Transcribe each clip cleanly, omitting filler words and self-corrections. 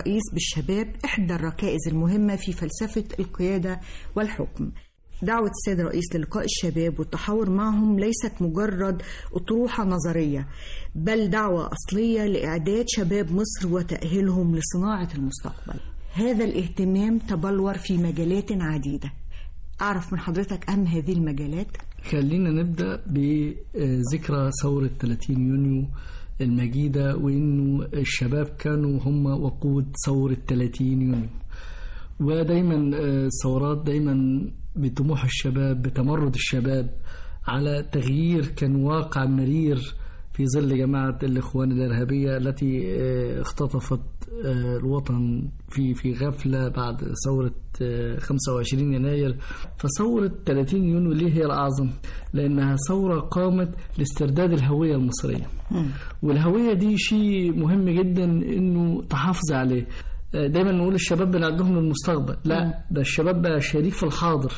الرئيس بالشباب إحدى الركائز المهمة في فلسفة القيادة والحكم. دعوة السيد الرئيس للقاء الشباب والتحاور معهم ليست مجرد أطروحة نظرية، بل دعوة أصلية لإعداد شباب مصر وتأهيلهم لصناعة المستقبل. هذا الاهتمام تبلور في مجالات عديدة. أعرف من حضرتك أهم هذه المجالات. خلينا نبدأ بذكرى ثورة 30 يونيو المجيدة، وإنه الشباب كانوا هم وقود ثورة 30 يونيو. ودايما الثورات دايما بطموح الشباب، بتمرد الشباب على تغيير كان واقع مرير في ظل جماعة الإخوان الإرهابية التي اختطفت الوطن في غفلة بعد ثورة 25 يناير. فثورة 30 يونيو ليه هي الأعظم؟ لأنها ثورة قامت لاسترداد الهوية المصرية، والهوية دي شيء مهم جدا إنه تحافظ عليه. دايما نقول الشباب بنعدهم للمستقبل، لا، ده الشباب بقى شريك في الحاضر،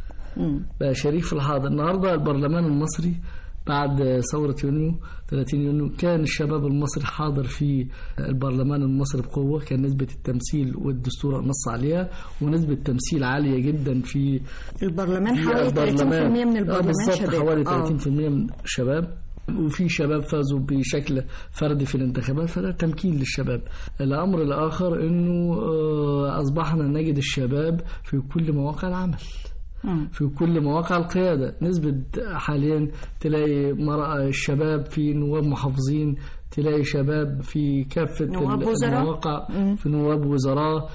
بقى شريك في الحاضر. النهاردة البرلمان المصري بعد ثورة يونيو 30 يونيو كان الشباب المصري حاضر في البرلمان المصري بقوة، كان نسبة التمثيل والدستور نص عليها، ونسبة تمثيل عالية جدا في البرلمان. حوالي 30% من البرلمان شباب، حوالي 30% من الشباب، وفي شباب فازوا بشكل فردي في الانتخابات، فده تمكين للشباب. الأمر الآخر أنه أصبحنا نجد الشباب في كل مواقع العمل، في كل مواقع القيادة. نسبة حاليا تلاقي الشباب في نواب محافظين، تلاقي شباب في كافة المواقع، في نواب وزراء،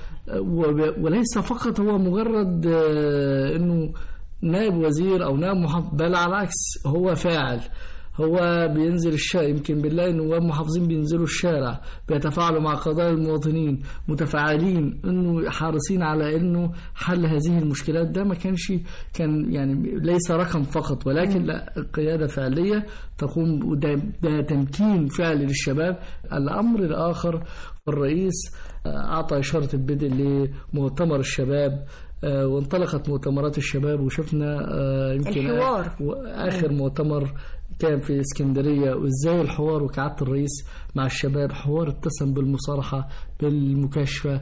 وليس فقط هو مجرد أنه نائب وزير أو نائب محافظ، بل على العكس هو فاعل، هو بينزل الشارع. يمكن بالله نواب محافظين بينزلوا الشارع، بيتفاعلوا مع قضايا المواطنين، متفاعلين، انه حارسين على انه حل هذه المشكلات. ده ما كان يعني ليس رقم فقط، ولكن لا، قيادة فعلية تقوم، ده تمكين فعلي للشباب. الامر الاخر، الرئيس اعطى اشارة البدء لمؤتمر الشباب، وانطلقت مؤتمرات الشباب، وشفنا يمكن آخر مؤتمر كان في اسكندرية، وازاي الحوار وكعادة الرئيس مع الشباب، حوار اتسم بالمصارحة، بالمكاشفة،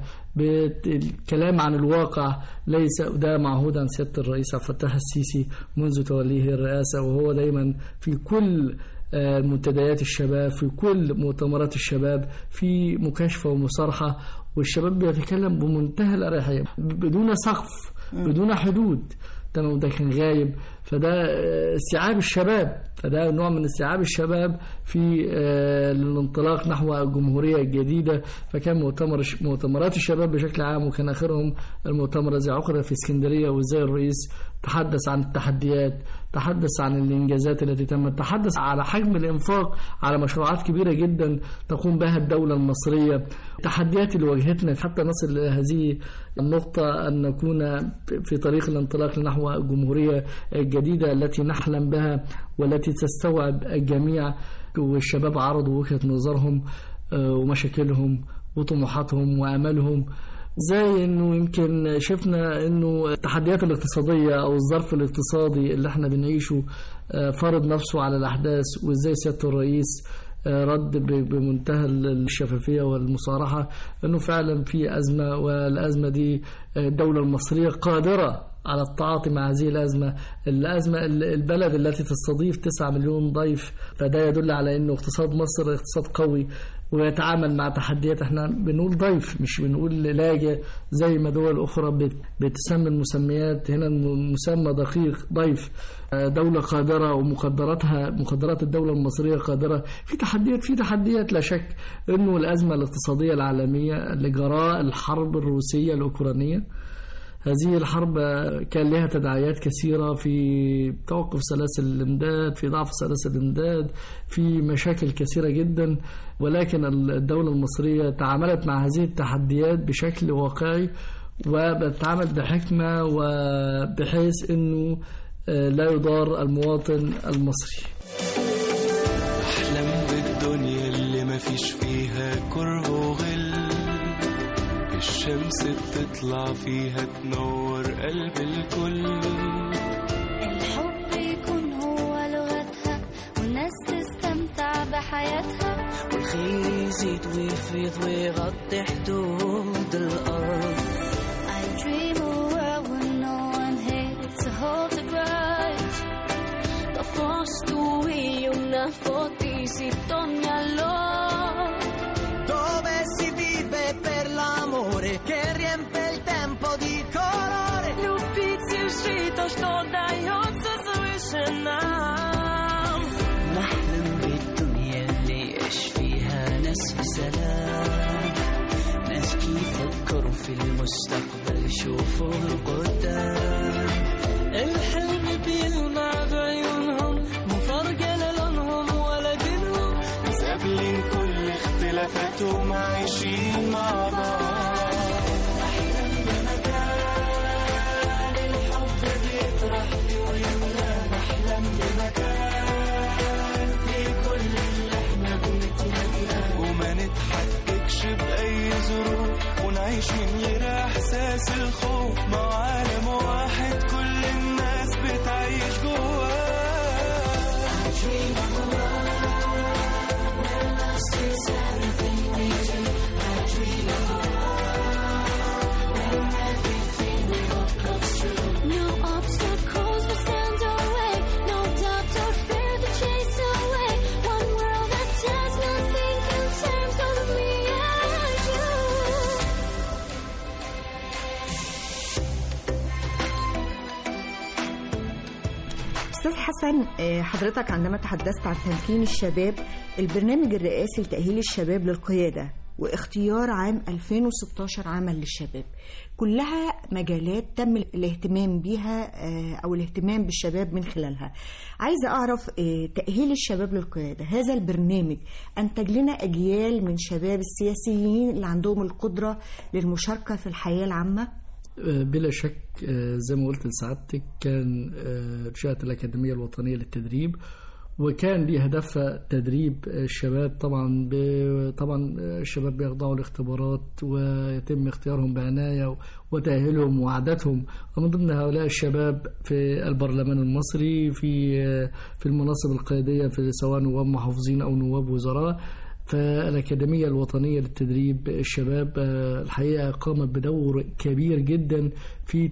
بالكلام عن الواقع، ليس ده معهود عن سيادة الرئيس عبد الفتاح السيسي منذ توليه الرئاسة، وهو دايما في كل منتديات الشباب، في كل مؤتمرات الشباب، في مكاشفة ومصارحة، والشباب بيتكلم بمنتهى الأريحية بدون سقف، بدون حدود. تمام، ده كان غايب. فده استيعاب الشباب، فده نوع من استيعاب الشباب في الانطلاق نحو الجمهورية الجديدة. فكان مؤتمرات الشباب بشكل عام، وكان آخرهم المؤتمر الذي عقد في اسكندرية، وازاي الرئيس تحدث عن التحديات، تحدث عن الإنجازات التي تمت، تحدث على حجم الإنفاق على مشروعات كبيرة جدا تقوم بها الدولة المصرية، التحديات اللي واجهتنا حتى نصل إلى هذه النقطة، أن نكون في طريق الانطلاق نحو الجمهورية الجديدة التي نحلم بها والتي تستوعب الجميع. والشباب عرضوا وجهة نظرهم ومشاكلهم وطموحاتهم وأملهم، زي انه يمكن شفنا انه التحديات الاقتصادية او الظرف الاقتصادي اللي احنا بنعيشه فرض نفسه على الاحداث، وازاي سيادة الرئيس رد بمنتهى الشفافية والمصارحة انه فعلا في ازمة، والازمة دي الدولة المصرية قادرة على التعاطي مع هذه الأزمة. البلد التي تستضيف 9 مليون ضيف، فده يدل على انه اقتصاد مصر اقتصاد قوي ويتعامل مع تحديات. احنا بنقول ضيف، مش بنقول لاجئ زي ما دول اخرى بتسمي المسميات، هنا المسمى دقيق، ضيف. دولة قادرة، مقدرات الدولة المصرية قادرة. في تحديات لا شك، انه الأزمة الاقتصادية العالمية اللي جراء الحرب الروسية الأوكرانية، هذه الحرب كان لها تداعيات كثيرة في توقف سلاسل الإمداد، في ضعف سلاسل الإمداد، في مشاكل كثيرة جدا. ولكن الدولة المصرية تعاملت مع هذه التحديات بشكل واقعي، وبتعامل بحكمة، وبحيث أنه لا يضار المواطن المصري. أحلم بالدنيا اللي ما فيش فيها كره وغل، الشمس بتطلع فيها تنور قلب الكل، الحب يكون هو لغتها والناس تستمتع بحياتها، صراخي يزيد ويفيض ويغطي حدود الأرض. I dream a world where no one hates to hold the grudge. Da posto io una fotisi ogni allora. Dove si vive per l'amore che riempie il tempo di colore. Любить и жить то, что дается свыше нам. نحلم بالدنيا اللي يعيش فيها ناس في سلام. ناس يفكروا في المستقبل يشوفوا القدام. الحلم بيلمع بعيونهم مو فارقة لونهم ولا دينهم. ناس قابلين كل اختلافاتهم عايشين مع بعض. أحلم بمكان الحب بيطرح فيه ويملى. نحلم بمكان في كل اللي احنا بنتمناه. وما نتحككش بأي ظروف ونعيش من غير إحساس الخوف. مع عالم واحد كل الناس بتعيش جواه. No obstacles will stand our way. No doubt or fear to chase away. One world that does nothing in terms of me and you. أستاذ حسن، حضرتك عندما تحدثت عن تمكين الشباب، البرنامج الرئاسي لتأهيل الشباب للقيادة واختيار عام 2016 عاما للشباب، كلها مجالات تم الاهتمام بيها أو الاهتمام بالشباب من خلالها. عايزة أعرف تأهيل الشباب للقيادة، هذا البرنامج أنتج لنا أجيال من شباب السياسيين اللي عندهم القدرة للمشاركة في الحياة العامة؟ بلا شك زي ما قلت لسعادتك كان رشاة الأكاديمية الوطنية للتدريب، وكان ليه هدفها تدريب الشباب. طبعا الشباب بيخضعوا لاختبارات ويتم اختيارهم بعناية وتأهيلهم وعدتهم. ومن ضمن هؤلاء الشباب في البرلمان المصري في المناصب القيادية، في سواء نواب محافظين أو نواب وزراء. فالأكاديمية الوطنية للتدريب الشباب الحقيقة قامت بدور كبير جدا في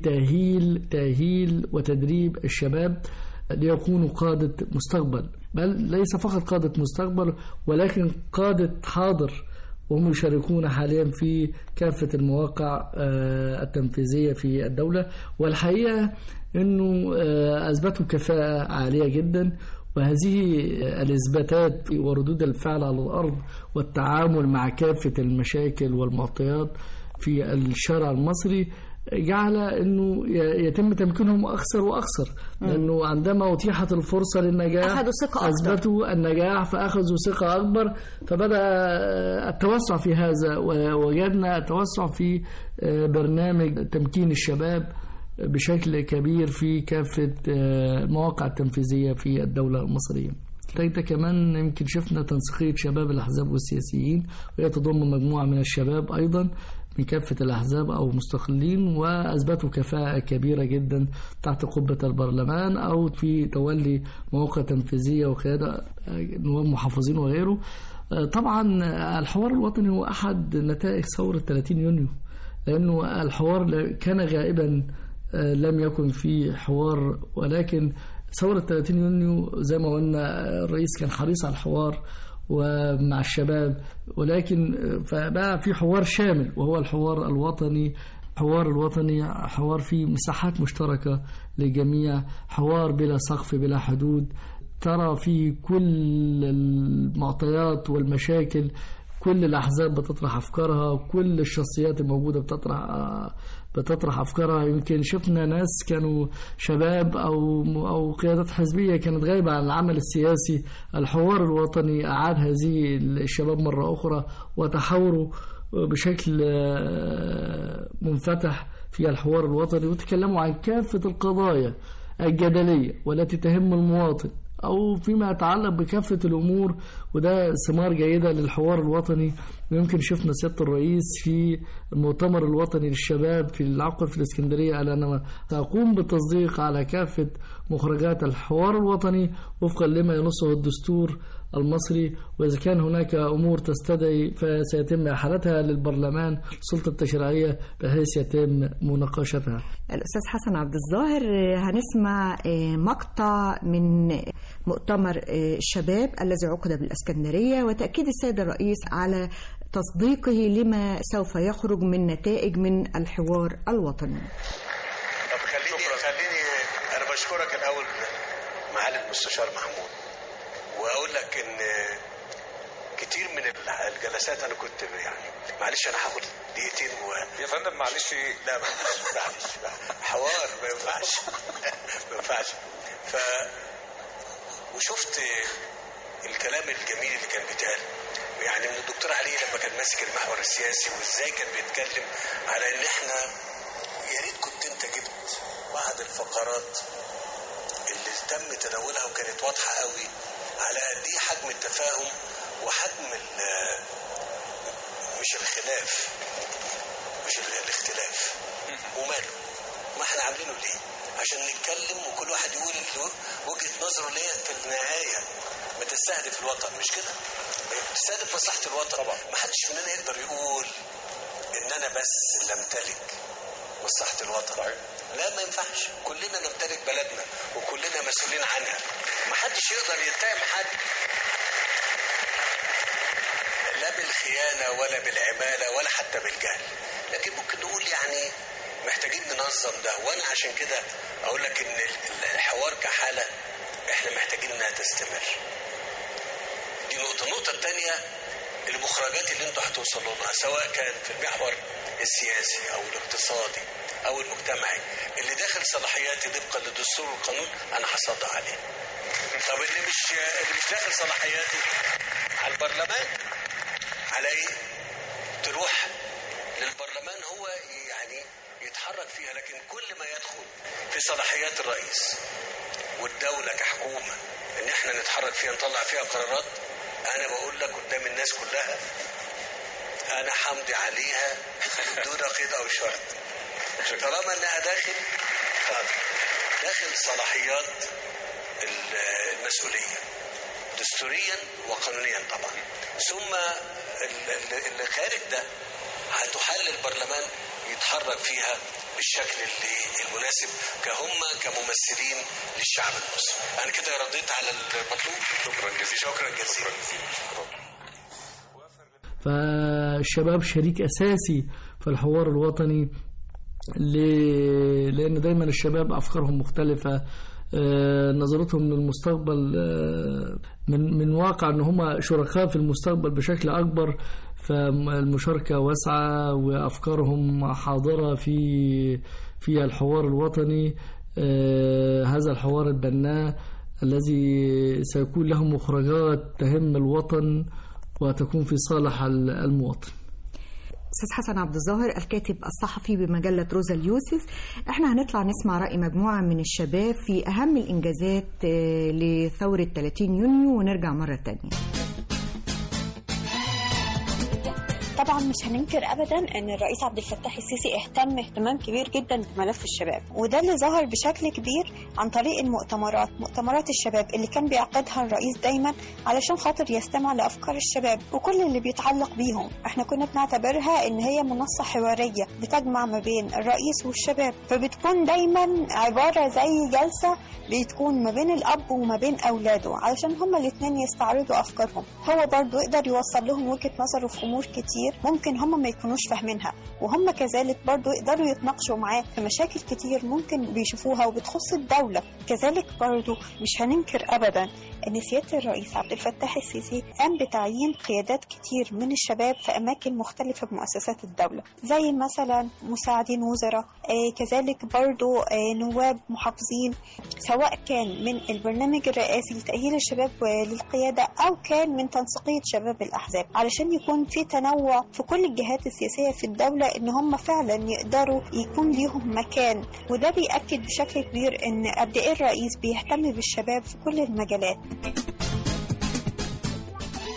تأهيل وتدريب الشباب ليكونوا قادة مستقبل، بل ليس فقط قادة مستقبل ولكن قادة حاضر، وهم يشاركون حاليا في كافة المواقع التنفيذية في الدولة. والحقيقة أنه أثبتوا كفاءة عالية جدا، وهذه الإثباتات وردود الفعل على الأرض والتعامل مع كافة المشاكل والمعطيات في الشارع المصري جعل أنه يتم تمكينهم أكثر وأكثر، لأنه عندما أتيحت الفرصة للنجاح أثبتوا النجاح فأخذوا ثقة أكبر، فبدأ التوسع في هذا، ووجدنا التوسع في برنامج تمكين الشباب بشكل كبير في كافة المواقع التنفيذية في الدولة المصرية. ده كمان يمكن شفنا تنسيقية شباب الأحزاب والسياسيين، وهي تضم مجموعة من الشباب أيضا من كافة الأحزاب أو مستقلين، وأثبتوا كفاءة كبيرة جدا تحت قبة البرلمان أو في تولي مواقع تنفيذية وقيادة نواب محافظين وغيره. طبعا الحوار الوطني هو أحد نتائج ثورة 30 يونيو، لأنه الحوار كان غائبا، لم يكن في حوار، ولكن ثورة 30 يونيو زي ما قلنا الرئيس كان حريص على الحوار ومع الشباب، ولكن فبقى في حوار شامل وهو الحوار الوطني. حوار فيه مساحات مشتركة للجميع، حوار بلا سقف بلا حدود، ترى في كل المعطيات والمشاكل، كل الأحزاب بتطرح أفكارها، كل الشخصيات الموجودة بتطرح أفكارها. يمكن شفنا ناس كانوا شباب أو قيادات حزبية كانت غايبة عن العمل السياسي. الحوار الوطني أعاد هذه الشباب مرة أخرى وتحاوروا بشكل منفتح في الحوار الوطني، وتكلموا عن كافة القضايا الجدلية والتي تهم المواطن أو فيما يتعلق بكافة الأمور، وده ثمار جيدة للحوار الوطني. ويمكن شفنا سيادة الرئيس في المؤتمر الوطني للشباب في العقد في الإسكندرية قال أنا سأقوم بالتصديق على كافة مخرجات الحوار الوطني وفقا لما ينصه الدستور المصري، وإذا كان هناك أمور تستدعي فسيتم إحالتها للبرلمان السلطة التشريعية بحيث يتم مناقشتها. الأستاذ حسن عبد الظاهر، هنسمع مقطع من مؤتمر الشباب الذي عقد بالإسكندرية وتأكيد السيد الرئيس على تصديقه لما سوف يخرج من نتائج من الحوار الوطني. طب خليني أنا بشكرك الأول معالي المستشار محمود، وأقول لك إن كتير من الجلسات أنا كنت يعني معلش أنا هاخد دقيقتين يا فندم معلش. لا معلش حوار ما ينفعش وشفت الكلام الجميل اللي كان بيتقال يعني من الدكتور علي لما كان ماسك المحور السياسي، وازاي كان بيتكلم على ان احنا يا ريت كنت انت جبت بعض الفقرات اللي تم تداولها وكانت واضحه قوي على قد ايه حجم التفاهم وحجم مش الخلاف مش الاختلاف وماله، ما احنا عاملينه ليه؟ عشان نتكلم وكل واحد يقول وجهة نظره اللي هي في النهاية بتستهدف الوطن، مش كده؟ بتستهدف مصلحة الوطن طبعا. ما حدش مننا يقدر يقول ان انا بس اللي امتلك مصلحة الوطن. لا ما ينفعش، كلنا نمتلك بلدنا وكلنا مسؤولين عنها. ما حدش يقدر يتهم حد لا بالخيانة ولا بالعمالة ولا حتى بالجهل، لكن ممكن نقول يعني محتاجين ننظم ده. وانا عشان كده اقول لك ان الحوار كحالة احنا محتاجين انها تستمر. دي نقطة. النقطة الثانية المخرجات اللي انتوا هتوصلوا لها سواء كان في المحور السياسي او الاقتصادي او المجتمعي اللي داخل صلاحياتي طبقا للدستور والقانون انا هصدق عليه. طب اللي مش داخل صلاحياتي على البرلمان على ايه؟ تروح للبرلمان هو يعني يتحرك فيها، لكن كل ما يدخل في صلاحيات الرئيس والدولة كحكومة ان احنا نتحرك فيها نطلع فيها قرارات، انا بقول لك قدام الناس كلها انا حمدي عليها دون قيد او شرط طالما انها داخل صلاحيات المسؤولية دستوريا وقانونيا طبعا. ثم اللي خارج ده هتحل البرلمان يتحرك فيها بالشكل اللي المناسب كممثلين للشعب المصري. انا كده رديت على المطلوب. شكرا جزيلا. فالشباب شريك اساسي في الحوار الوطني لان دايما الشباب افكارهم مختلفه، نظرتهم للمستقبل من واقع ان هم شركاء في المستقبل بشكل اكبر، فالمشاركه واسعه وافكارهم حاضره في الحوار الوطني. هذا الحوار البناء الذي سيكون له مخرجات تهم الوطن وتكون في صالح المواطن. أستاذ حسن عبد الظاهر الكاتب الصحفي بمجلة روزا اليوسف، احنا هنطلع نسمع رأي مجموعة من الشباب في أهم الإنجازات لثورة 30 يونيو ونرجع مرة تانية. طبعا مش هننكر ابدا ان الرئيس عبد الفتاح السيسي اهتم اهتمام كبير جدا بملف الشباب، وده اللي ظهر بشكل كبير عن طريق مؤتمرات الشباب اللي كان بيعقدها الرئيس دايما علشان خاطر يستمع لافكار الشباب وكل اللي بيتعلق بيهم. احنا كنا بنعتبرها ان هي منصه حواريه بتجمع ما بين الرئيس والشباب، فبتكون دايما عباره زي جلسه بتكون ما بين الاب وما بين اولاده علشان هما الاثنين يستعرضوا افكارهم. هو برضو يقدر يوصل لهم وجهه نظره في امور كتير ممكن هم ما يكونوش فاهمينها، وهم كذلك برضو يقدروا يتناقشوا معاه في مشاكل كتير ممكن بيشوفوها وبتخص الدولة. كذلك برضو مش هننكر أبدا أن سيادة الرئيس عبد الفتاح السيسي قام بتعيين قيادات كتير من الشباب في أماكن مختلفة بمؤسسات الدولة، زي مثلا مساعدين وزراء، كذلك برضو نواب محافظين، سواء كان من البرنامج الرئاسي لتأهيل الشباب للقيادة أو كان من تنسيقية شباب الأحزاب، علشان يكون في تنوع في كل الجهات السياسية في الدولة إن هم فعلا يقدروا يكون ليهم مكان. وده بيأكد بشكل كبير إن قد إيه الرئيس بيهتم بالشباب في كل المجالات.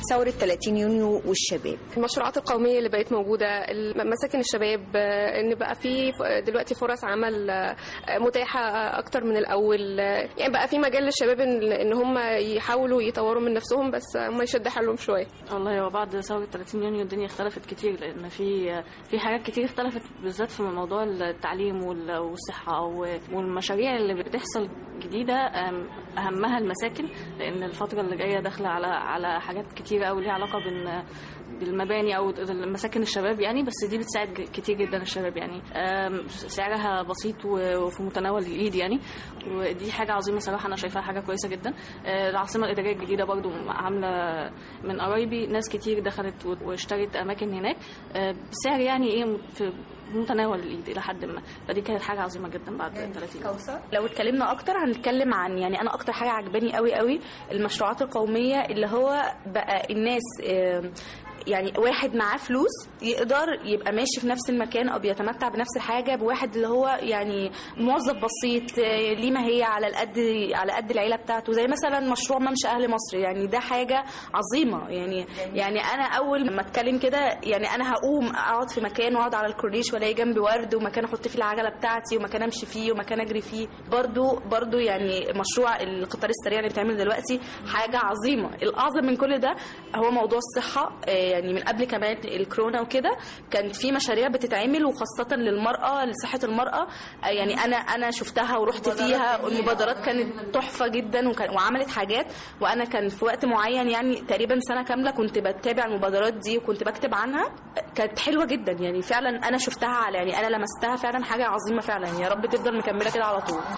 ثورة 30 يونيو والشباب؟ المشروعات القومية اللي بقت موجودة، مساكن الشباب، ان بقى في دلوقتي فرص عمل متاحة اكتر من الاول، يعني بقى في مجال للشباب ان هم يحاولوا يطوروا من نفسهم، بس هم يشد حالهم شوية. والله هو بعد ثورة 30 يونيو الدنيا اختلفت كتير، لان في حاجات كتير اختلفت، بالذات في موضوع التعليم والصحة والمشاريع اللي بتحصل جديدة، اهمها المساكن، لان الفترة اللي جاية داخلة على حاجات كتير قوي ليها علاقة بالمباني او مساكن الشباب يعني، بس دي بتساعد كتير جدا الشباب يعني، سعرها بسيط وفي متناول الايد يعني، ودي حاجه عظيمه صراحه، انا شايفاها حاجه كويسه جدا. العاصمه الاداريه الجديده برضو عامله من قرايبي ناس كتير دخلت واشترت اماكن هناك بسعر يعني ايه في متناول الايد الى حد ما، فدي كانت حاجه عظيمه جدا بعد 30. لو اتكلمنا اكتر هنتكلم عن يعني انا اكتر حاجه عجباني قوي قوي المشروعات القوميه، اللي هو بقى الناس يعني واحد معاه فلوس يقدر يبقى ماشي في نفس المكان او بيتمتع بنفس الحاجه بواحد اللي هو يعني موظف بسيط ليه ما هي على قد العيله بتاعته، زي مثلا مشروع ممشى اهل مصر، يعني ده حاجه عظيمه يعني انا اول ما اتكلم كده يعني انا هقوم اقعد في مكان واقعد على الكورنيش والاقي جنبي ورد ومكان احط فيه العجله بتاعتي ومكان امشي فيه ومكان اجري فيه. برضو يعني مشروع القطار السريع اللي بيتعمل دلوقتي حاجه عظيمه. الاعظم من كل ده هو موضوع الصحه، يعني من قبل كمان الكورونا وكده كان في مشاريع بتتعمل وخاصة للمرأة لصحة المرأة، يعني أنا شفتها ورحت فيها، والمبادرات كانت تحفة جدا وعملت حاجات، وأنا كان في وقت معين يعني تقريبا سنة كاملة كنت بتابع المبادرات دي وكنت بكتب عنها، كانت حلوة جدا يعني فعلا أنا شفتها يعني أنا لمستها فعلا حاجة عظيمة فعلا، يا رب تفضل مكملة كده على طول.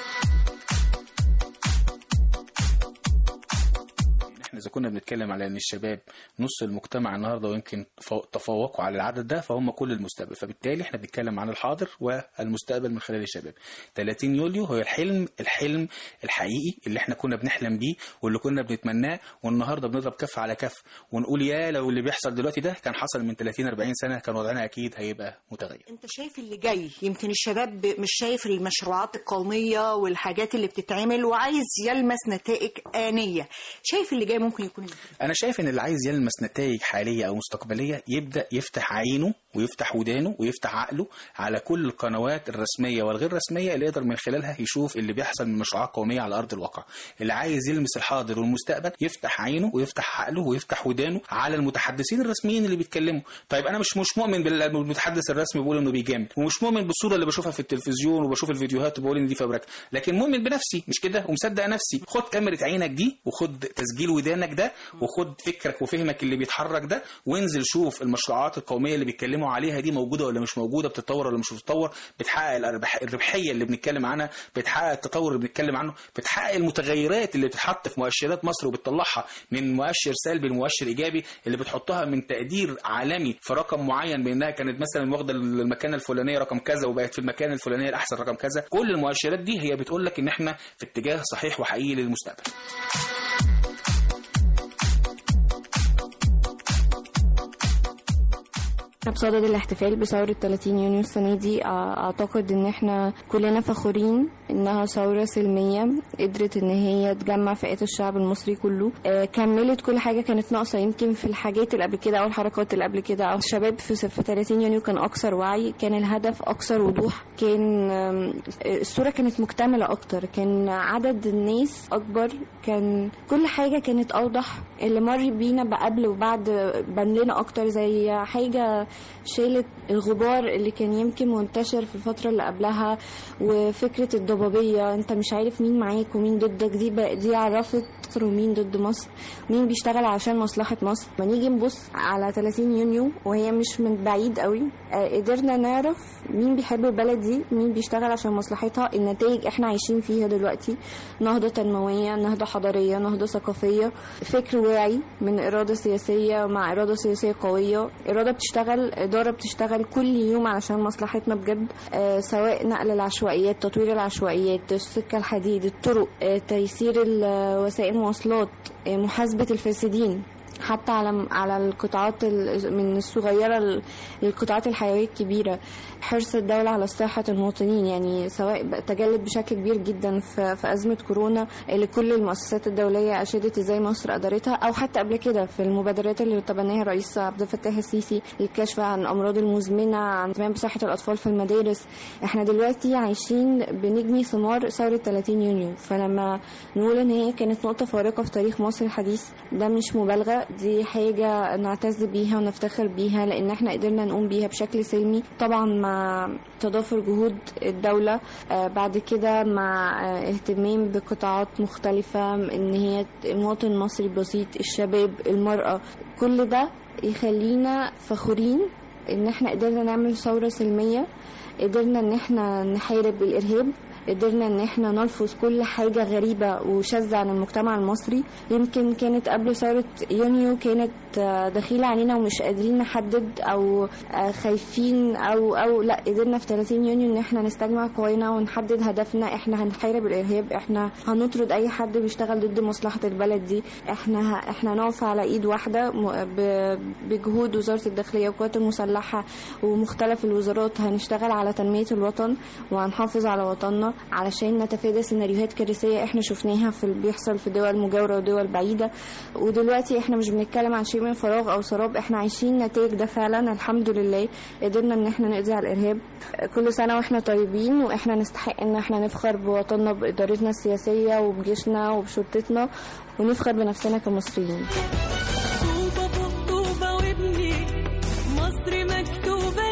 إذا كنا بنتكلم على أن الشباب نص المجتمع النهاردة ويمكن تفوقوا على العدد ده، فهم كل المستقبل، فبالتالي احنا بنتكلم عن الحاضر والمستقبل من خلال الشباب. 30 يوليو هو الحلم الحقيقي اللي احنا كنا بنحلم بيه واللي كنا بنتمناه، والنهاردة بنضرب كف على كف ونقول يا لو اللي بيحصل دلوقتي ده كان حصل من 30-40 سنة كان وضعنا أكيد هيبقى متغير. انت شايف اللي جاي، يمكن الشباب مش شايف المشروعات القومية والحاجات اللي بتتعمل وعايز يلمس نتائج آنية، شايف اللي جاي ممكن يكون؟ أنا شايف إن اللي عايز يلمس نتائج حالية أو مستقبلية يبدأ يفتح عينه ويفتح ودانه ويفتح عقله على كل القنوات الرسمية والغير رسمية اللي يقدر من خلالها يشوف اللي بيحصل من مشروعات قومية على أرض الواقع. اللي عايز يلمس الحاضر والمستقبل يفتح عينه ويفتح عقله ويفتح ودانه على المتحدثين الرسميين اللي بيتكلموا. طيب أنا مش مؤمن بالمتحدث الرسمي بيقول إنه بيجامل، ومش مؤمن بالصورة اللي بشوفها في التلفزيون وبشوف الفيديوهات وبقول إن دي فبركة، لكن مؤمن بنفسي مش كده ومصدق نفسي. خد كاميرا عينك دي وخد تسجيل ودانك ده وخد فكرك وفهمك اللي بيتحرك ده وانزل شوف المشروعات القومية اللي بيتكلموا عليها دي موجودة ولا مش موجودة، بتتطور ولا مش بتتطور، بتحقق الربحية اللي بنتكلم عنها، بتحقق التطور اللي بنتكلم عنه، بتحقق المتغيرات اللي بتتحط في مؤشرات مصر وبتطلعها من مؤشر سلبي لمؤشر إيجابي، اللي بتحطها من تقدير عالمي في رقم معين بأنها كانت مثلا واخدة المكانة الفلانية رقم كذا وبقت في المكانة الفلانية الأحسن رقم كذا. كل المؤشرات دي هي بتقول لك إن احنا في اتجاه صحيح وحقيقي للمستقبل. بصدد الاحتفال بثورة 30 يونيو السنة دي، أعتقد إن إحنا كلنا فخورين إنها ثورة سلمية قدرت إن هي تجمع فئات الشعب المصري كله، كملت كل حاجة كانت ناقصة يمكن في الحاجات اللي قبل كده أو الحركات اللي قبل كده. أو الشباب في 30 يونيو كان أكثر وعي، كان الهدف أكثر وضوح، كان الصورة كانت مكتملة أكتر، كان عدد الناس أكبر، كان كل حاجة كانت أوضح. اللي مر بينا بقبل وبعد بان لنا أكتر، زي حاجة شالت الغبار اللي كان يمكن منتشر في الفترة اللي قبلها، وفكرة الضبابية انت مش عارف مين معاك ومين ضدك، دي عرفت مين ضد مصر، مين بيشتغل عشان مصلحة مصر. ما نيجي نبص على 30 يونيو وهي مش من بعيد قوي، قدرنا نعرف مين بيحب البلد دي، مين بيشتغل عشان مصلحتها. النتائج احنا عايشين فيها دلوقتي، نهضة تنموية، نهضة حضارية، نهضة ثقافية، فكر واعي من إرادة سياسية مع إرادة سياسية قوية، إرادة بتشتغل، إدارة بتشتغل كل يوم علشان مصلحتنا بجد، سواء نقل العشوائيات، تطوير العشوائيات، السكة الحديد، الطرق، تيسير وسائل المواصلات، محاسبة الفاسدين. حتى على القطاعات من الصغيرة للقطاعات الحيوية الكبيرة. حرص الدولة على صحة المواطنين، يعني سواء تجلت بشكل كبير جدا في أزمة كورونا اللي كل المؤسسات الدولية أشادت إزاي مصر قدرتها، أو حتى قبل كده في المبادرات اللي تبناها الرئيس عبد الفتاح السيسي للكشف عن الأمراض المزمنة، عن اهتمام بصحة الأطفال في المدارس. احنا دلوقتي عايشين بنجني ثمار ثورة 30 يونيو، فلما نقول إن هي كانت نقطة فارقة في تاريخ مصر الحديث ده مش مبالغة، دي حاجة نعتز بيها ونفتخر بيها لأن احنا قدرنا نقوم بيها بشكل سلمي، طبعا مع تضافر جهود الدولة، بعد كده مع اهتمام بقطاعات مختلفة، ان هي المواطن المصري البسيط، الشباب، المرأة، كل ده يخلينا فخورين ان احنا قدرنا نعمل ثورة سلمية، قدرنا ان احنا نحارب الإرهاب، قدرنا ان احنا نلفظ كل حاجة غريبة وشاذة عن المجتمع المصري. يمكن كانت قبل ثورة يونيو كانت دخيلة علينا ومش قادرين نحدد او خايفين او لا، قدرنا في 30 يونيو ان احنا نستجمع قوانا ونحدد هدفنا. احنا هنحارب الإرهاب، احنا هنطرد اي حد بيشتغل ضد مصلحة البلد دي، احنا نقف على ايد واحدة بجهود وزارة الداخلية والقوات المسلحة ومختلف الوزارات. هنشتغل على تنمية الوطن وهنحافظ على وطننا علشان نتفادى سيناريوهات كارثية احنا شفناها في اللي بيحصل في دول مجاورة ودول بعيدة. ودلوقتي احنا مش بنتكلم عن شيء من فراغ او سراب، احنا عايشين نتائج ده فعلا. الحمد لله قدرنا ان احنا نقضي على الارهاب. كل سنة واحنا طيبين، واحنا نستحق ان احنا نفخر بوطننا، بإدارتنا السياسية وبجيشنا وبشرطتنا، ونفخر بنفسنا كمصريين. طوبة فوق طوبة وابني مصر مكتوبة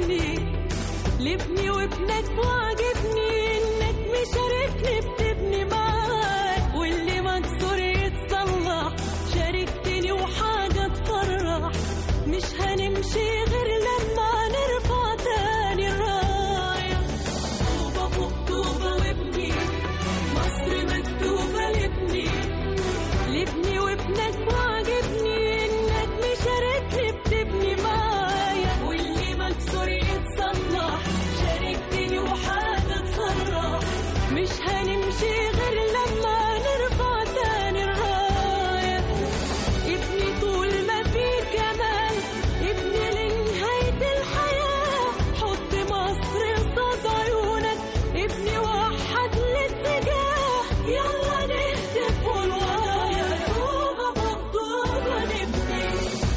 لابني وابنك، وعجبني انك مشاركني بتبني معاك، واللي مكسور يتصلح، شاركتني وحاجة تفرح، مش هنمشي غير لما نرفع تاني الراية. طوبة فوق طوبة وابني مصر مكتوبة لابني وابنك، وعجبني انك مشاركني بتبني معايا، واللي مكسور يتصلح، شاركتني وحاجة تفرح، مش هنمشي غير لما نرفع تاني الراية. ابني طول ما في جمال، ابني لنهاية الحياة، حط مصر قصاد عيونك، ابني وحد الاتجاه، يلا نهتف والورايا. طوبة فوق طوبة نبني.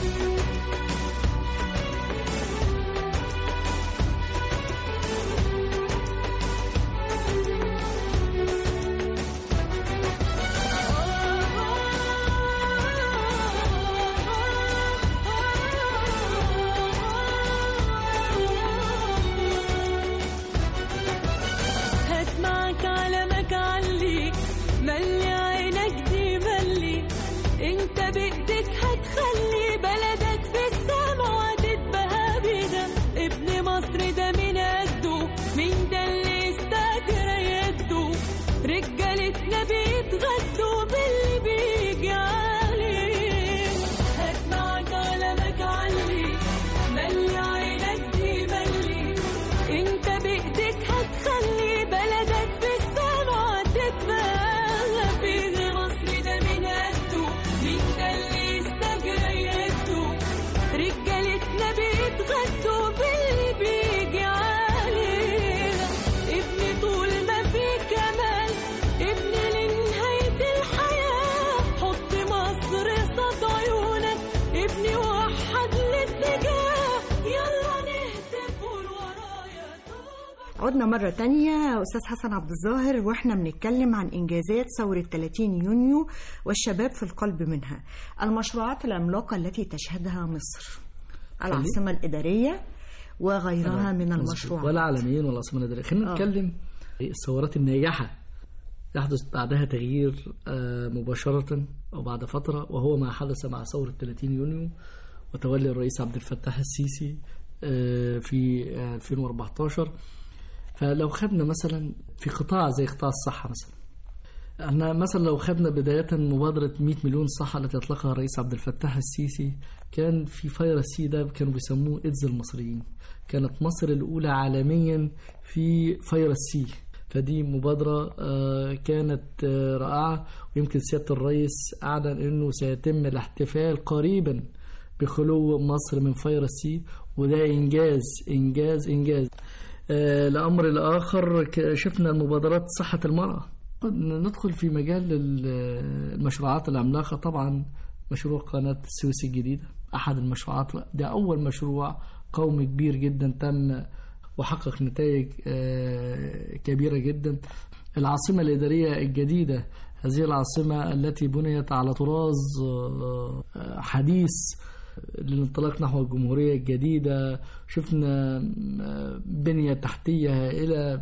هات معك علمك علي، ملي عينك دي ملي، انت بايدك هتخلي بلدك في السما وهتتبهى بيها. ابن مصر ده من قده، مين ده اللي يستاجر يده، رجالتنا بيتغدوا باللي بيجي عليه. هات معك علمك علي، ملي عينك دي ملي، انت بايدك هتخلي بلدك في السما تتباهى بيها. مصر ده من قده، مين ده اللي يستاجر يده، رجالتنا بيتغدوا باللي بيجي عليها. ابني طول ما في كمال، ابني لنهاية الحياة، حط مصر قصاد عيونك، ابني وحد الاتجاه، يلا نهتف والورايا. عدنا مرة تانية أستاذ حسن عبد الظاهر، وإحنا بنتكلم عن إنجازات ثورة 30 يونيو والشباب في القلب منها، المشروعات العملاقة التي تشهدها مصر، العاصمة الإدارية وغيرها من المشروعات. ولا عالميين ولا عاصمة إدارية. خلينا نتكلم الثورات الناجحة يحدث بعدها تغيير مباشرة أو بعد فترة، وهو ما حدث مع ثورة 30 يونيو وتولي الرئيس عبد الفتاح السيسي في 2014. فلو خدنا مثلا في قطاع زي قطاع الصحة مثلا، احنا مثلا لو خدنا بداية مبادرة 100 مليون صحة التي أطلقها الرئيس عبد الفتاح السيسي، كان في فيروس سي ده كانوا بيسموه إيدز المصريين. كانت مصر الأولى عالميا في فيروس سي، فدي مبادرة كانت رائعة، ويمكن سيادة الرئيس أعلن أنه سيتم الاحتفال قريبا بخلو مصر من فيروس سي، وده إنجاز إنجاز إنجاز. الأمر الآخر شفنا المبادرات صحة المرأة. ندخل في مجال المشروعات العملاقة. طبعا مشروع قناة السويس الجديدة أحد المشروعات، ده أول مشروع قومي كبير جدا تم وحقق نتائج كبيرة جدا. العاصمة الإدارية الجديدة، هذه العاصمة التي بنيت على طراز حديث للانطلاق نحو الجمهورية الجديدة. شفنا بنية تحتية هائلة،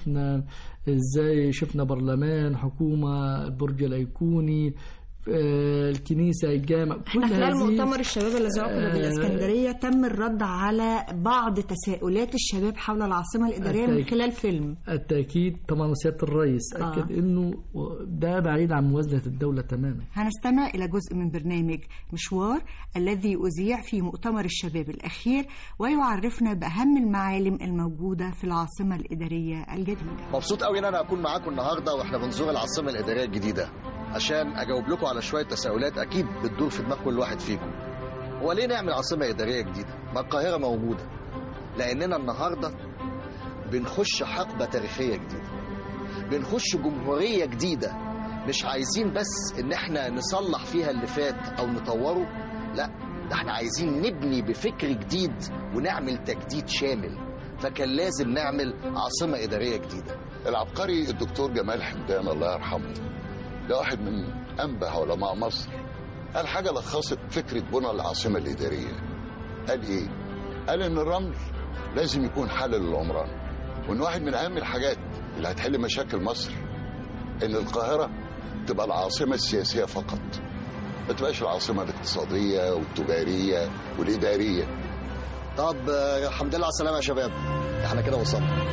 شفنا برلمان، حكومة، البرج الأيقوني، الكنيسة، الجامع. احنا خلال مؤتمر الشباب الذي عقد بالإسكندرية تم الرد على بعض تساؤلات الشباب حول العاصمة الإدارية من خلال فيلم. التأكيد طبعا، سيادة الرئيس أكد إنه ده بعيد عن موازنة الدولة تماما. هنستمع إلى جزء من برنامج مشوار الذي أذيع في مؤتمر الشباب الأخير، ويعرفنا بأهم المعالم الموجودة في العاصمة الإدارية الجديدة. مبسوط قوي إن أنا أكون معاكم النهاردة وإحنا بنزور العاصمة الإدارية الجديدة عشان أجاوب لكم على شوية تساؤلات أكيد بتدور في دماغ كل واحد فيكم. هو ليه نعمل عاصمة إدارية جديدة؟ ما القاهرة موجودة. لأننا النهاردة بنخش حقبة تاريخية جديدة، بنخش جمهورية جديدة. مش عايزين بس إن احنا نصلح فيها اللي فات أو نطوره، لا، ده احنا عايزين نبني بفكر جديد ونعمل تجديد شامل. فكان لازم نعمل عاصمة إدارية جديدة. العبقري الدكتور جمال حمدان الله يرحمه، ده واحد من أنبه علماء مصر، قال حاجة لخصت فكرة بناء العاصمة الإدارية. قال إيه؟ قال إن الرمل لازم يكون حل للعمران، وإن واحد من أهم الحاجات اللي هتحل مشاكل مصر إن القاهرة تبقى العاصمة السياسية فقط، ما تبقاش العاصمة الاقتصادية والتجارية والإدارية. طب الحمد لله على السلامة يا شباب، احنا كده وصلنا.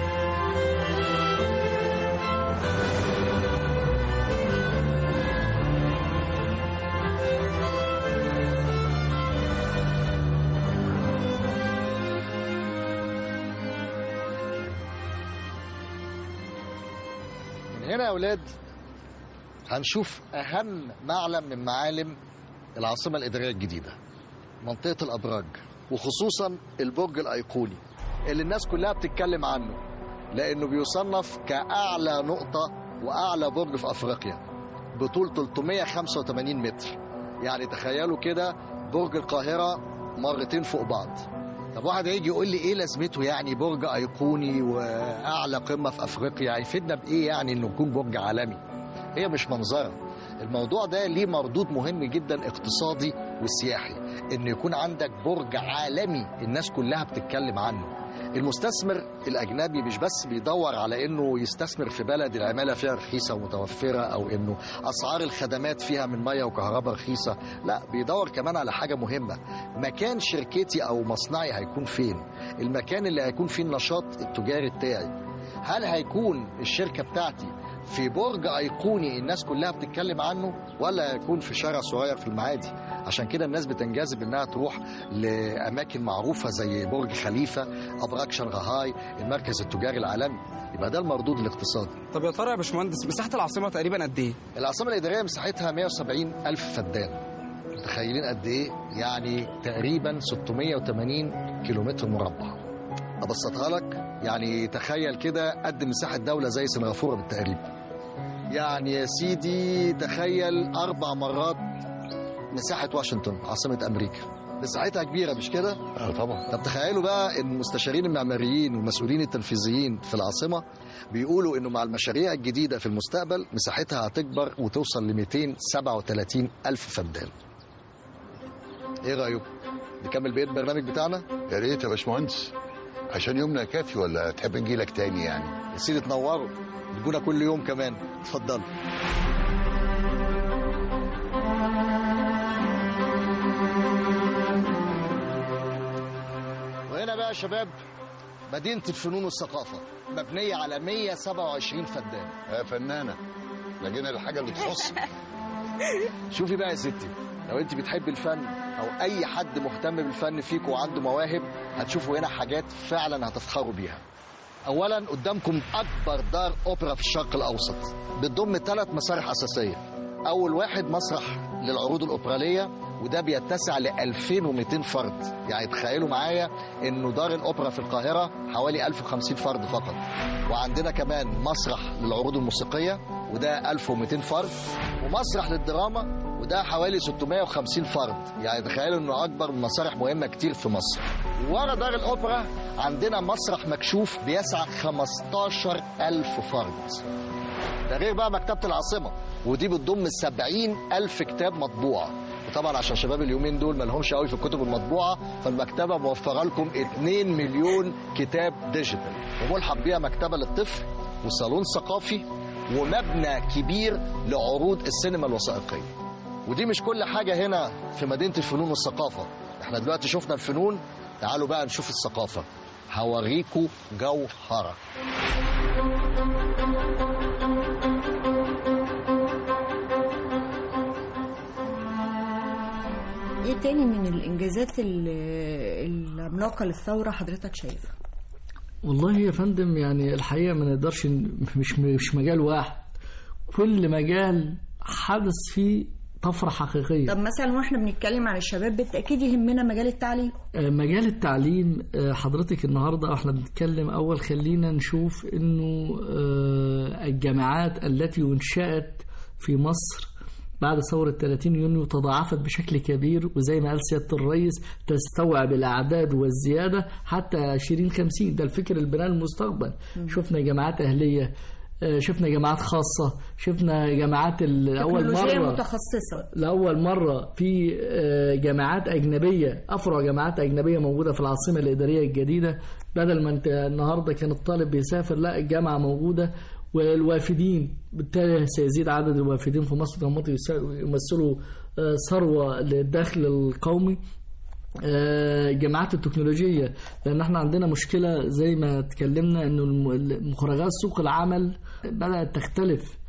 هنا يا أولاد هنشوف أهم معلم من معالم العاصمة الإدارية الجديدة، منطقة الأبراج، وخصوصا البرج الأيقوني اللي الناس كلها بتتكلم عنه لأنه بيصنف كأعلى نقطة وأعلى برج في أفريقيا بطول 385 متر. يعني تخيلوا كده برج القاهرة مرتين فوق بعض. طب واحد هيجي يقول لي ايه لازمته يعني برج ايقوني واعلى قمه في افريقيا، هيفيدنا بايه يعني انه يكون برج عالمي؟ هي مش منظره، الموضوع ده ليه مردود مهم جدا اقتصادي والسياحي، ان يكون عندك برج عالمي الناس كلها بتتكلم عنه. المستثمر الاجنبي مش بس بيدور على انه يستثمر في بلد العماله فيها رخيصه ومتوفره، او انه اسعار الخدمات فيها من ميه وكهرباء رخيصه، لا، بيدور كمان على حاجه مهمه، مكان شركتي او مصنعي هيكون فين، المكان اللي هيكون فيه النشاط التجاري بتاعي. هل هيكون الشركه بتاعتي في برج ايقوني الناس كلها بتتكلم عنه، ولا هيكون في شارع صغير في المعادي؟ عشان كده الناس بتنجذب انها تروح لاماكن معروفه زي برج خليفه، ابراج شنغهاي، المركز التجاري العالمي. يبقى ده المردود الاقتصادي. طب يا ترى يا باشمهندس مساحه العاصمه تقريبا قد ايه؟ العاصمه الاداريه مساحتها 170,000 فدان. متخيلين قد ايه؟ يعني تقريبا 680 كيلومتر مربع. ابسطها لك، يعني تخيل كده قد مساحه دوله زي سنغافوره بالتقريب. يعني يا سيدي تخيل 4 مرات مساحة واشنطن عاصمة أمريكا. مساحتها كبيرة مش كده؟ طبعا. طب تخيلوا بقى إن المستشارين المعماريين والمسؤولين التنفيذيين في العاصمة بيقولوا إنه مع المشاريع الجديدة في المستقبل مساحتها هتكبر وتوصل ل 237,000 فدان. إيه رأيكم؟ نكمل بقية البرنامج بتاعنا؟ يا ريت يا باشمهندس، عشان يومنا كافي ولا تحب نجيلك تاني يعني؟ يا سيدي تنوروا، تجونا كل يوم كمان، اتفضلوا. وهنا بقى يا شباب مدينة الفنون والثقافة، مبنية على 127 فدان. يا فنانة، لقينا الحاجة اللي تخص. شوفي بقى يا ستي، لو انت بتحب الفن او اي حد مهتم بالفن فيكم وعنده مواهب، هتشوفوا هنا حاجات فعلا هتفخروا بيها. اولا قدامكم اكبر دار اوبرا في الشرق الاوسط، بتضم 3 مسارح اساسيه. اول واحد مسرح للعروض الاوبراليه، وده بيتسع ل 2200 فرد. يعني تخيلوا معايا انه دار الاوبرا في القاهره حوالي 1050 فرد فقط. وعندنا كمان مسرح للعروض الموسيقيه وده 1200 فرد، ومسرح للدراما وده حوالي 650 فرد. يعني تخيلوا انه اكبر من مسارح مهمه كتير في مصر. ورا دار الاوبرا عندنا مسرح مكشوف بيسع 15000 فرد. ده غير بقى مكتبه العاصمه، ودي بتضم 70,000 كتاب مطبوع. وطبعا عشان شباب اليومين دول ما لهمش قوي في الكتب المطبوعه، فالمكتبه موفره لكم 2 مليون كتاب ديجيتال، وملحق بيها مكتبه للطفل وصالون ثقافي ومبنى كبير لعروض السينما الوثائقيه. ودي مش كل حاجه هنا في مدينه الفنون والثقافه. احنا دلوقتي شفنا الفنون، تعالوا بقى نشوف الثقافه. هوريكوا جوهره. ايه تاني من الانجازات العملاقه للثوره حضرتك شايفها؟ والله يا فندم يعني الحقيقه ما نقدرش، مش مجال واحد، كل مجال حدث فيه طفره حقيقيه. طب مثلا واحنا بنتكلم عن الشباب بالتاكيد يهمنا مجال التعليم. مجال التعليم حضرتك النهارده احنا بنتكلم، اول خلينا نشوف انه الجامعات التي انشأت في مصر بعد ثورة 30 يونيو تضاعفت بشكل كبير، وزي ما قال سيادة الرئيس تستوعب الأعداد والزيادة حتى 2050. ده الفكر البناء المستقبل. شفنا جامعات أهلية، شفنا جامعات خاصة، شفنا جامعات لأول مرة متخصصة، لأول مرة في جامعات أجنبية، أفرع جامعات أجنبية موجودة في العاصمة الإدارية الجديدة. بدل ما انت النهاردة كان الطالب بيسافر، لا الجامعة موجودة. والوافدين بالتالي سيزيد عدد الوافدين في مصر، يمثلوا ثروة للدخل القومي. جامعات التكنولوجية، لأن احنا عندنا مشكلة زي ما تكلمنا انه مخرجات سوق العمل بدأت تختلف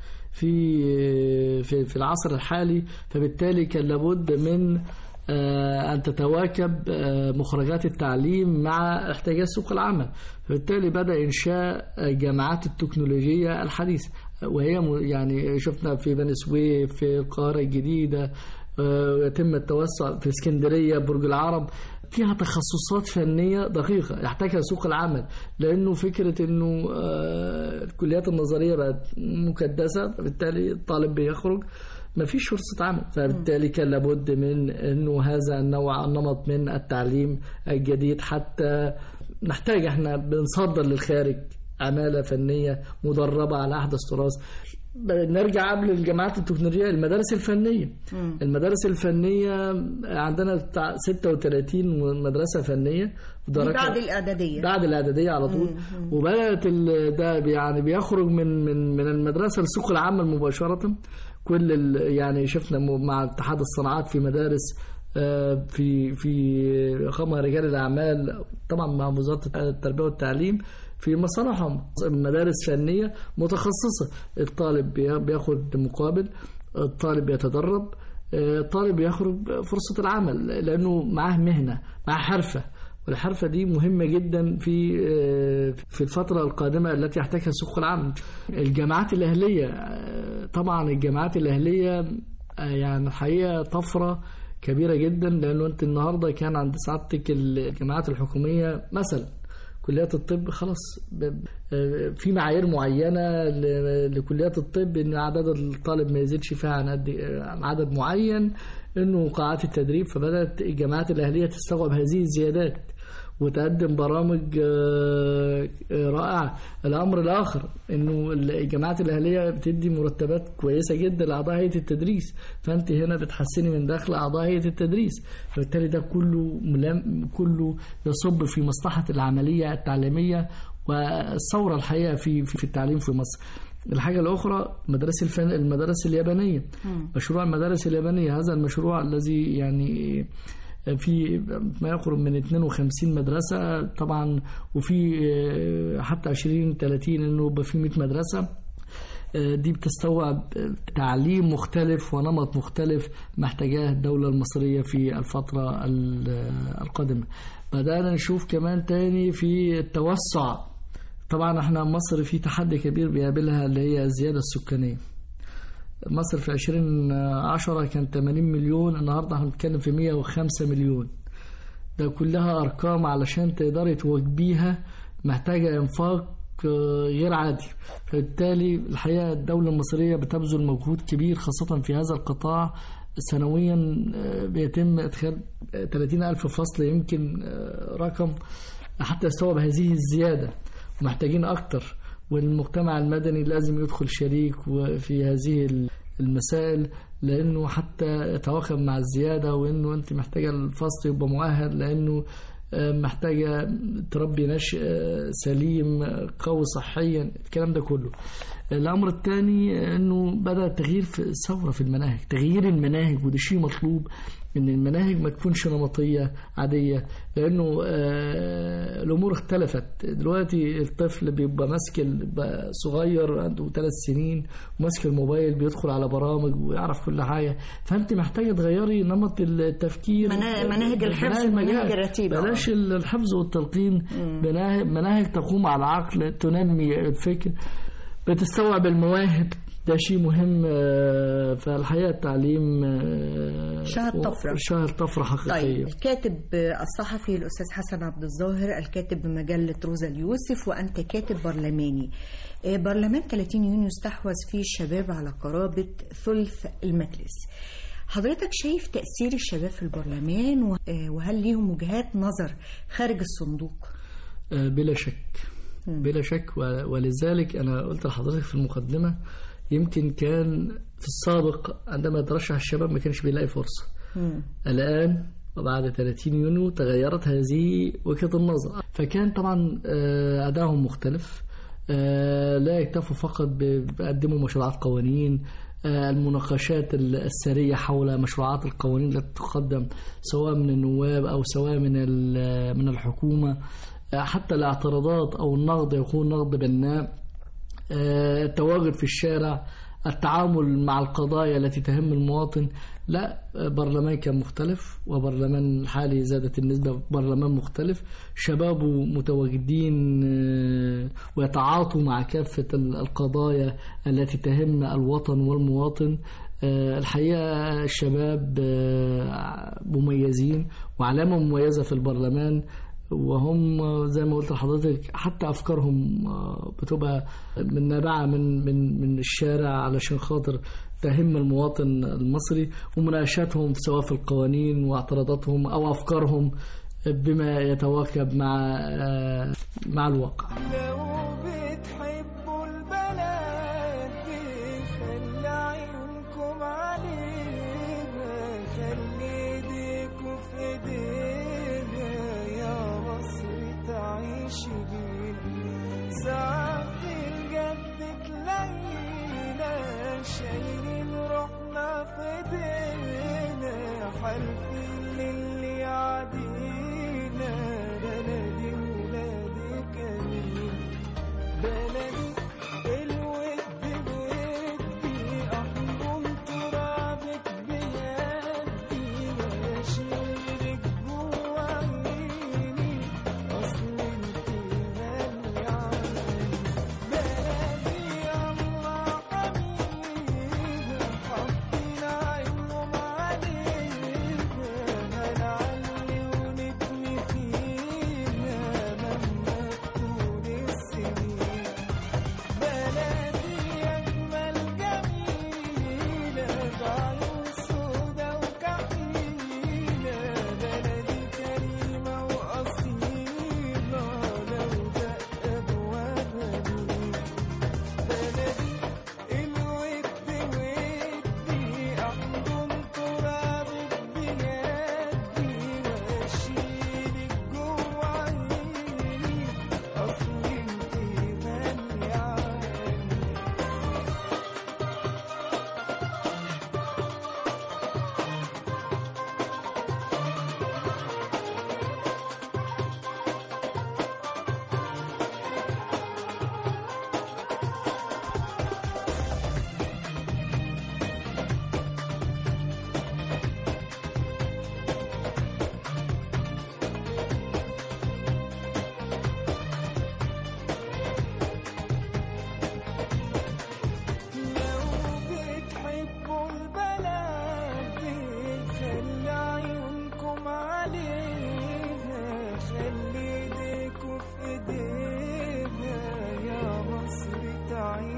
في العصر الحالي، فبالتالي كان لابد من أن تتواكب مخرجات التعليم مع احتياجات سوق العمل. فبالتالي بدأ إنشاء جامعات التكنولوجية الحديثة، وهي يعني شفنا في بني سويف، في القاهرة الجديدة، يتم التوسع في اسكندرية، برج العرب، فيها تخصصات فنية دقيقة يحتاجها سوق العمل. لأنه فكرة أنه الكليات النظرية بقت مكدسة، فبالتالي الطالب بيخرج ما فيش فرصة عمل. فبالتالي كان لابد من أنه هذا النمط من التعليم الجديد، حتى نحتاج احنا بنصدر للخارج عمالة فنية مدربة على أحدث تراث. نرجع قبل الجامعات التكنولوجية، المدارس الفنية. المدارس الفنية عندنا بتاع 36 مدرسة فنية بعد الإعدادية، بعد الإعدادية على طول. وبدأت ده يعني بيخرج من المدرسة لسوق العمل مباشرة. كل يعني شفنا مع اتحاد الصناعات في مدارس، في خمر رجال الأعمال طبعا مع وزارة التربية والتعليم في مصانعهم مدارس فنية متخصصة. الطالب بياخد مقابل، الطالب يتدرب، الطالب يخرج فرصة العمل لأنه معاه مهنة، معاه حرفة، والحرفة دي مهمة جدا في الفترة القادمة التي يحتاجها سوق العمل. الجامعات الأهلية، طبعا الجامعات الأهلية يعني الحقيقة طفرة كبيرة جدا، لأنه أنت النهاردة كان عند سعادتك الجامعات الحكومية مثلا كليات الطب خلاص في معايير معينة لكليات الطب، ان عدد الطالب ما يزيدش فيها عن عدد معين، انه قاعات التدريب. فبدأت الجامعات الأهلية تستوعب هذه الزيادات وتقدم برامج رائعة. الأمر الآخر إنه الجامعات الأهلية بتدي مرتبات كويسة جدا لأعضاء هيئة التدريس، فأنت هنا بتحسني من دخل أعضاء هيئة التدريس. فبالتالي ده كله يصب في مصلحة العملية التعليمية والثورة الحقيقة في التعليم في مصر. الحاجة الأخرى المدارس اليابانية. مشروع المدارس اليابانية، هذا المشروع الذي يعني في ما يقرب من 52 مدرسة طبعا، وفي حتى 2030 انه يبقى في 100 مدرسة. دي بتستوعب تعليم مختلف ونمط مختلف محتاجاه الدولة المصرية في الفترة القادمة. بدأنا نشوف كمان تاني في التوسع طبعا احنا مصر في تحدي كبير بيقابلها اللي هي الزيادة السكانية. مصر في 2010 كان 80 مليون، النهاردة احنا بنتكلم في 105 مليون. ده كلها أرقام علشان تقدري تواجبيها محتاجة إنفاق غير عادي. فبالتالي الحقيقة الدولة المصرية بتبذل مجهود كبير خاصة في هذا القطاع. سنويا بيتم إدخال 30,000 فصل، يمكن رقم حتى يستوعب هذه الزيادة، محتاجين أكتر. والمجتمع المدني لازم يدخل شريك في هذه المسائل، لأنه حتى يتواكب مع الزيادة، وأنه أنت محتاجة الفصل يبقى مؤهل، لأنه محتاجة تربي نشء سليم قوي صحيا، الكلام ده كله. الأمر الثاني أنه بدأ تغيير في ثورة في المناهج، تغيير المناهج، وده شيء مطلوب، ان المناهج ما تكونش نمطية عادية، لانه الامور اختلفت. دلوقتي الطفل بيبقى ماسك صغير عنده 3 سنين وماسك الموبايل بيدخل على برامج ويعرف كل حاجة. فانت محتاجة تغيري نمط التفكير، مناهج الحفظ، مناهج الرتيبة، بلاش الحفظ والتلقين، مناهج تقوم على العقل، تنمي الفكر، بتستوعب المواهب، ده شيء مهم. فالحقيقة التعليم شهد طفرة حقيقية. طيب، الكاتب الصحفي الأستاذ حسن عبد الظاهر، الكاتب بمجلة روزا اليوسف، وأنت كاتب برلماني. برلمان 30 يونيو استحوذ فيه الشباب على قرابة ثلث المجلس. حضرتك شايف تأثير الشباب في البرلمان، وهل ليهم وجهات نظر خارج الصندوق؟ بلا شك، بلا شك. ولذلك أنا قلت لحضرتك في المقدمة، يمكن كان في السابق عندما ترشح الشباب ما كانش بيلاقي فرصة. الآن وبعد 30 يونيو تغيرت هذه وجهة النظر، فكان طبعا أدائهم مختلف. لا يكتفوا فقط بيقدموا مشروعات قوانين، المناقشات السرية حول مشروعات القوانين التي تقدم سواء من النواب أو سواء من الحكومة، حتى الاعتراضات أو النقد يكون نقد بناء، التواجد في الشارع، التعامل مع القضايا التي تهم المواطن. لا، برلمان كان مختلف، وبرلمان الحالي زادت النسبة، برلمان مختلف، شبابه متواجدين ويتعاطوا مع كافة القضايا التي تهم الوطن والمواطن. الحقيقة الشباب مميزين وعلامة مميزة في البرلمان، وهم زي ما قلت لحضرتك حتى أفكارهم بتبقى من نابعة من الشارع علشان خاطر تهم المواطن المصري، ومناقشاتهم سواء في القوانين واعتراضاتهم أو أفكارهم بما يتواكب مع الواقع. لو بتحبوا البلد دي خلي عيونكم علينا، خلي ايديكوا في ايدينا، يا مصر تعيشي بينا. ساعات بجد تلاقينا شايلين روحنا في ايدينا، حالفين للي يعدينا، بلدي ولادي كريم، بلدي الود بودي، احضن ترابك بيدي، واشيلك جوا عيني، اصل انت غالية علي، بلدي الله حبيبي، حاطين عينهم علينا، هنعلي ونبني فيها،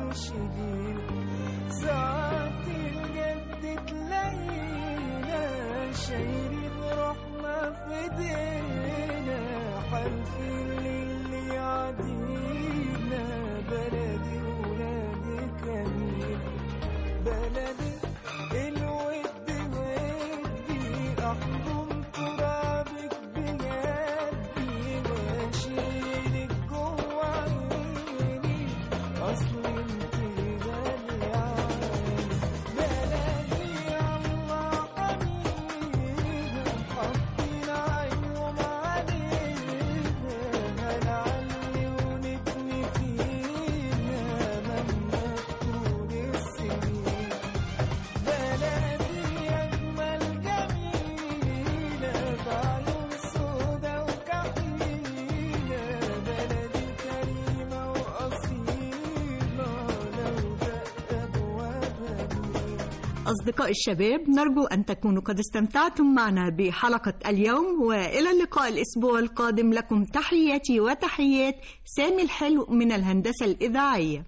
مرشدين. ساعات الجد تلاقينا شايلين روحنا في ايدينا، حالفين للي يعدينا. بلدي ولادي كمين، بلدي الود ودي، احضن ترابك بيدي واشيلك جوا عيني، اصل انت غالية عيني. بلدي الله حبيبي، حاطين عينهم علينا، هنعلي ونبني فينا مهما تكون السنين. بلدي أجمل جميلة بعيون سودا وكحيلة، بلدي كريمة وأصيلة لو دق أبوابها بينا. أصدقاء الشباب، نرجو أن تكونوا قد استمتعتم معنا بحلقة اليوم، وإلى اللقاء الأسبوع القادم. لكم تحياتي وتحيات سامي الحلو من الهندسة الإذاعية.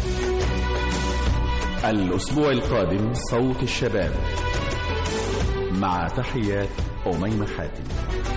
الأسبوع القادم صوت الشباب، مع تحيات أميمة حاتم.